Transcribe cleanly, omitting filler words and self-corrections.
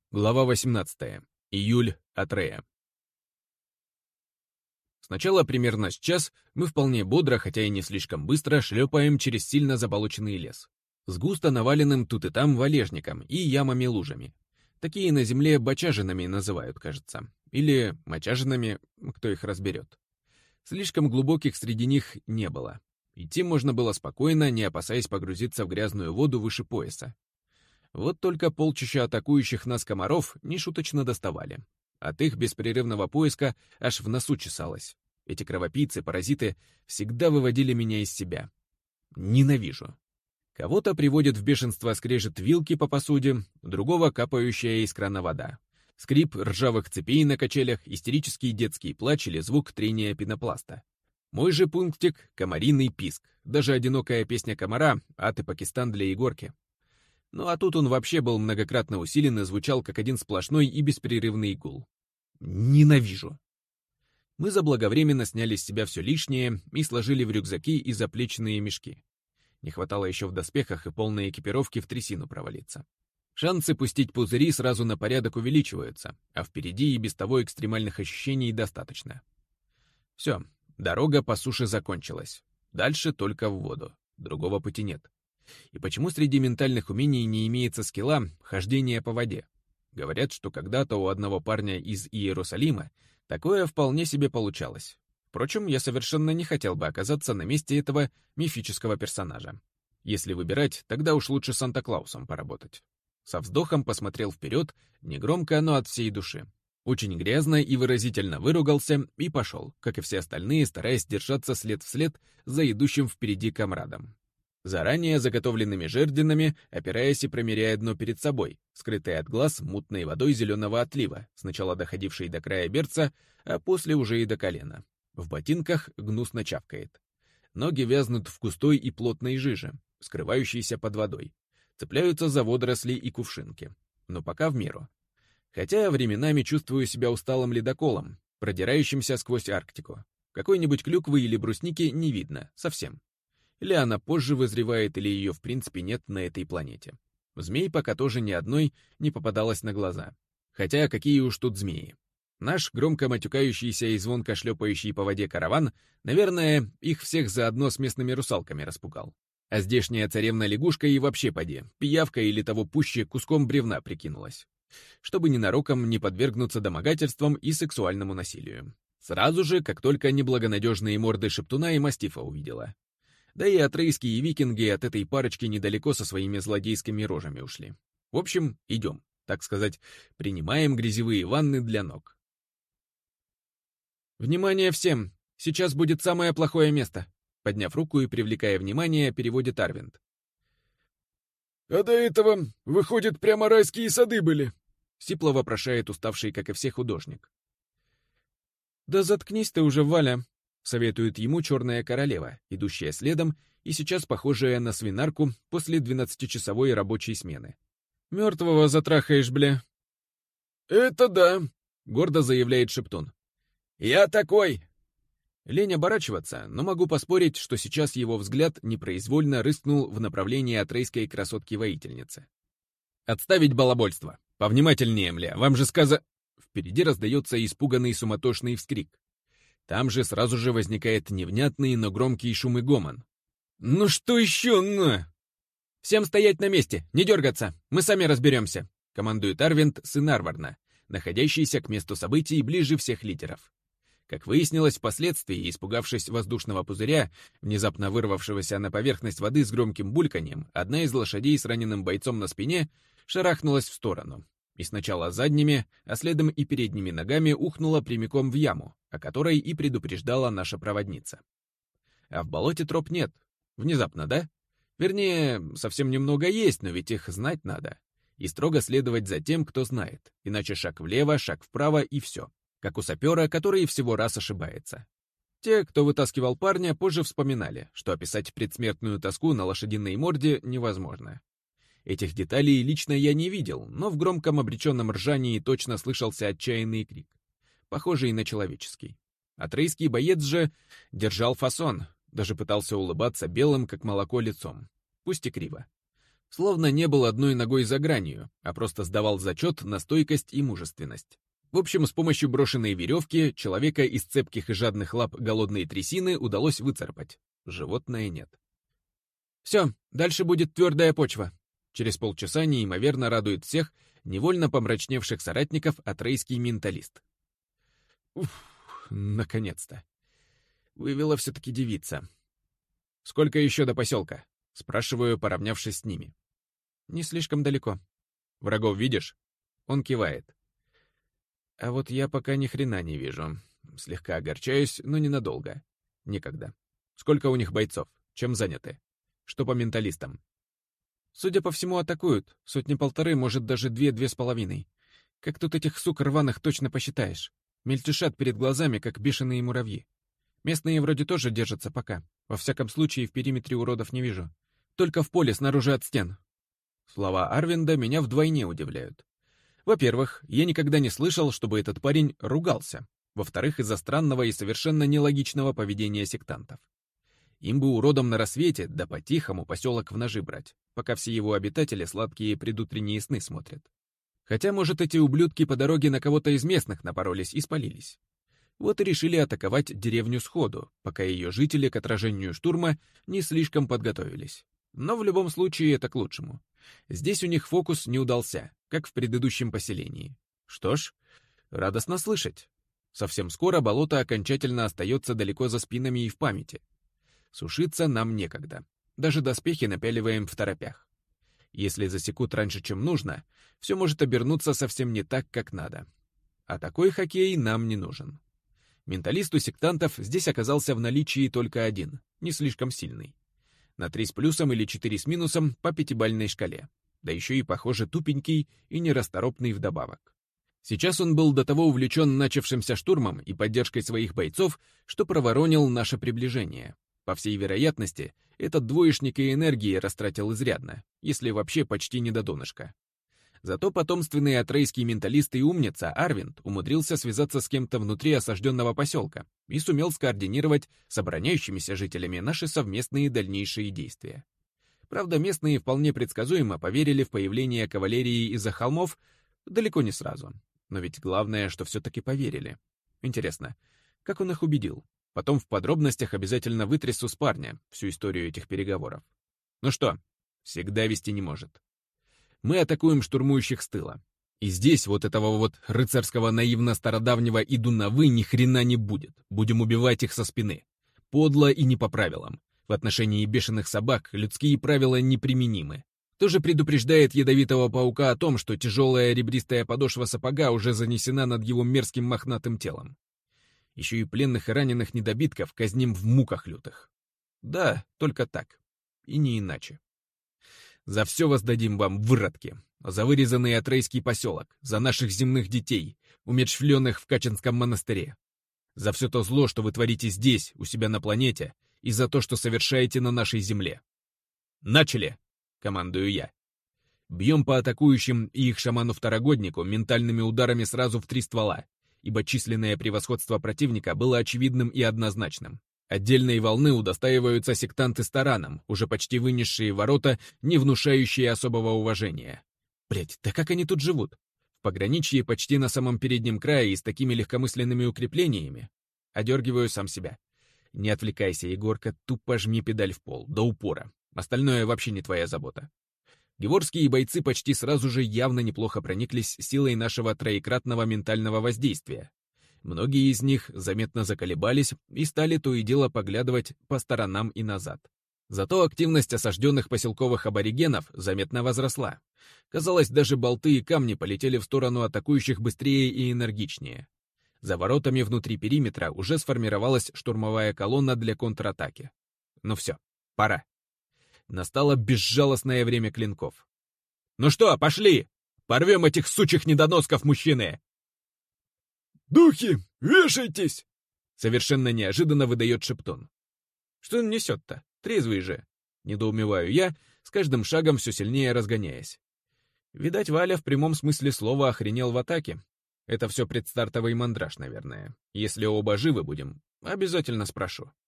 Глава 18. Июль. Атрея. Сначала примерно с час мы вполне бодро, хотя и не слишком быстро, шлепаем через сильно заболоченный лес. С густо наваленным тут и там валежником и ямами-лужами. Такие на земле бочажинами называют, кажется. Или мочажинами, кто их разберет. Слишком глубоких среди них не было. Идти можно было спокойно, не опасаясь погрузиться в грязную воду выше пояса. Вот только полчища атакующих нас комаров нешуточно доставали. От их беспрерывного поиска аж в носу чесалось. Эти кровопийцы, паразиты, всегда выводили меня из себя. Ненавижу. Кого-то приводит в бешенство скрежет вилки по посуде, другого капающая из крана вода. Скрип ржавых цепей на качелях, истерический детский плач или звук трения пенопласта. Мой же пунктик — комариный писк. Даже одинокая песня комара «Аты Пакистан» для Егорки. Ну а тут он вообще был многократно усилен и звучал как один сплошной и беспрерывный гул. Ненавижу. Мы заблаговременно сняли с себя все лишнее и сложили в рюкзаки и заплечные мешки. Не хватало еще в доспехах и полной экипировке в трясину провалиться. Шансы пустить пузыри сразу на порядок увеличиваются, а впереди и без того экстремальных ощущений достаточно. Все, дорога по суше закончилась. Дальше только в воду. Другого пути нет. И почему среди ментальных умений не имеется скилла хождения по воде? Говорят, что когда-то у одного парня из Иерусалима такое вполне себе получалось. Впрочем, я совершенно не хотел бы оказаться на месте этого мифического персонажа. Если выбирать, тогда уж лучше Санта-Клаусом поработать. Со вздохом посмотрел вперед, негромко, но от всей души. Очень грязно и выразительно выругался и пошел, как и все остальные, стараясь держаться след в след за идущим впереди комрадом. Заранее заготовленными жердинами, опираясь и промеряя дно перед собой, скрытое от глаз мутной водой зеленого отлива, сначала доходившей до края берца, а после уже и до колена. В ботинках гнусно чавкает. Ноги вязнут в густой и плотной жиже, скрывающейся под водой. Цепляются за водоросли и кувшинки. Но пока в меру. Хотя временами чувствую себя усталым ледоколом, продирающимся сквозь Арктику. Какой-нибудь клюквы или брусники не видно, совсем. Или она позже вызревает, или ее в принципе нет на этой планете. Змей пока тоже ни одной не попадалось на глаза. Хотя какие уж тут змеи. Наш громко матюкающийся и звонко шлепающий по воде караван, наверное, их всех заодно с местными русалками распугал. А здешняя царевна-лягушка и вообще поди, пиявка или того пуще куском бревна прикинулась. Чтобы ненароком не подвергнуться домогательствам и сексуальному насилию. Сразу же, как только неблагонадежные морды шептуна и мастифа увидела. Да и атрейские викинги от этой парочки недалеко со своими злодейскими рожами ушли. В общем, идем, так сказать, принимаем грязевые ванны для ног. «Внимание всем! Сейчас будет самое плохое место!» Подняв руку и привлекая внимание, переводит Арвинд. «А до этого, выходит, прямо райские сады были!» Сипло вопрошает уставший, как и все, художник. «Да заткнись ты уже, Валя!» Советует ему черная королева, идущая следом и сейчас похожая на свинарку после 12-часовой рабочей смены. «Мертвого затрахаешь, бля!» «Это да!» — гордо заявляет Шептун. «Я такой!» Лень оборачиваться, но могу поспорить, что сейчас его взгляд непроизвольно рыскнул в направлении атрейской красотки-воительницы. «Отставить балабольство! Повнимательнее, мля, вам же Впереди раздается испуганный суматошный вскрик. Там же сразу же возникает невнятный, но громкий шум и гомон. «Ну что еще, на?» «Всем стоять на месте, не дергаться, мы сами разберемся», командует Арвинд, сын Арварна, находящийся к месту событий ближе всех лидеров. Как выяснилось впоследствии, испугавшись воздушного пузыря, внезапно вырвавшегося на поверхность воды с громким бульканьем, одна из лошадей с раненым бойцом на спине шарахнулась в сторону. И сначала задними, а следом и передними ногами ухнула прямиком в яму, о которой и предупреждала наша проводница. А в болоте троп нет. Внезапно, да? Вернее, совсем немного есть, но ведь их знать надо. И строго следовать за тем, кто знает. Иначе шаг влево, шаг вправо и все. Как у сапера, который всего раз ошибается. Те, кто вытаскивал парня, позже вспоминали, что описать предсмертную тоску на лошадиной морде невозможно. Этих деталей лично я не видел, но в громком обреченном ржании точно слышался отчаянный крик, похожий на человеческий. Атрейский боец же держал фасон, даже пытался улыбаться белым, как молоко, лицом, пусть и криво. Словно не был одной ногой за гранью, а просто сдавал зачет на стойкость и мужественность. В общем, с помощью брошенной веревки человека из цепких и жадных лап голодной трясины удалось выцарапать. Животное нет. Все, дальше будет твердая почва. Через полчаса неимоверно радует всех невольно помрачневших соратников атрейский менталист. Уф, наконец-то. Вывела все-таки девица. «Сколько еще до поселка?» — спрашиваю, поравнявшись с ними. «Не слишком далеко. Врагов видишь?» Он кивает. А вот я пока ни хрена не вижу. Слегка огорчаюсь, но ненадолго. Никогда. Сколько у них бойцов? Чем заняты? Что по менталистам? Судя по всему, атакуют. 100-1,5, может, даже 2-2,5. Как тут этих сук рваных точно посчитаешь? Мельтешат перед глазами, как бешеные муравьи. Местные вроде тоже держатся пока. Во всяком случае, в периметре уродов не вижу. Только в поле, снаружи от стен. Слова Арвинда меня вдвойне удивляют. Во-первых, я никогда не слышал, чтобы этот парень ругался. Во-вторых, из-за странного и совершенно нелогичного поведения сектантов. Им бы уродом на рассвете, да по-тихому поселок в ножи брать, пока все его обитатели сладкие предутренние сны смотрят. Хотя, может, эти ублюдки по дороге на кого-то из местных напоролись и спалились. Вот и решили атаковать деревню сходу, пока ее жители к отражению штурма не слишком подготовились. Но в любом случае это к лучшему. Здесь у них фокус не удался, как в предыдущем поселении. Что ж, радостно слышать. Совсем скоро болото окончательно остается далеко за спинами и в памяти. Сушиться нам некогда. Даже доспехи напяливаем в торопях. Если засекут раньше, чем нужно, все может обернуться совсем не так, как надо. А такой хоккей нам не нужен. Менталист у сектантов здесь оказался в наличии только один, не слишком сильный. На 3 с плюсом или 4 с минусом по 5-бальной шкале. Да еще и, похоже, тупенький и нерасторопный вдобавок. Сейчас он был до того увлечен начавшимся штурмом и поддержкой своих бойцов, что проворонил наше приближение. По всей вероятности, этот двоечник и энергии растратил изрядно, если вообще почти не до донышка. Зато потомственный атрейский менталист и умница Арвинд умудрился связаться с кем-то внутри осажденного поселка и сумел скоординировать с обороняющимися жителями наши совместные дальнейшие действия. Правда, местные вполне предсказуемо поверили в появление кавалерии из-за холмов далеко не сразу. Но ведь главное, что все-таки поверили. Интересно, как он их убедил? Потом в подробностях обязательно вытрясу с парня всю историю этих переговоров. Ну что, всегда вести не может. Мы атакуем штурмующих с тыла. И здесь вот этого вот рыцарского наивно-стародавнего «иду на вы» ни хрена не будет. Будем убивать их со спины. Подло и не по правилам. В отношении бешеных собак людские правила неприменимы. Тоже предупреждает ядовитого паука о том, что тяжелая ребристая подошва сапога уже занесена над его мерзким мохнатым телом. Еще и пленных и раненых недобитков казним в муках лютых. Да, только так. И не иначе. За все воздадим вам, выродки. За вырезанный атрейский поселок, за наших земных детей, умерщвленных в Качинском монастыре. За все то зло, что вы творите здесь, у себя на планете, и за то, что совершаете на нашей земле. Начали! Командую я. Бьем по атакующим и их шаману-второгоднику ментальными ударами сразу в 3 ствола, ибо численное превосходство противника было очевидным и однозначным. Отдельные волны удостаиваются сектанты с тараном, уже почти вынесшие ворота, не внушающие особого уважения. Блять, да как они тут живут? В пограничье почти на самом переднем крае и с такими легкомысленными укреплениями. Одергиваю сам себя. Не отвлекайся, Егорка, тупо жми педаль в пол, до упора. Остальное вообще не твоя забота. Геворские бойцы почти сразу же явно неплохо прониклись силой нашего троекратного ментального воздействия. Многие из них заметно заколебались и стали то и дело поглядывать по сторонам и назад. Зато активность осажденных поселковых аборигенов заметно возросла. Казалось, даже болты и камни полетели в сторону атакующих быстрее и энергичнее. За воротами внутри периметра уже сформировалась штурмовая колонна для контратаки. Ну все, пора. Настало безжалостное время клинков. «Ну что, пошли! Порвем этих сучих недоносков, мужчины!» «Духи, вешайтесь!» Совершенно неожиданно выдает Шептун. «Что он несет-то? Трезвый же!» Недоумеваю я, с каждым шагом все сильнее разгоняясь. Видать, Валя в прямом смысле слова охренел в атаке. Это все предстартовый мандраж, наверное. Если оба живы будем, обязательно спрошу.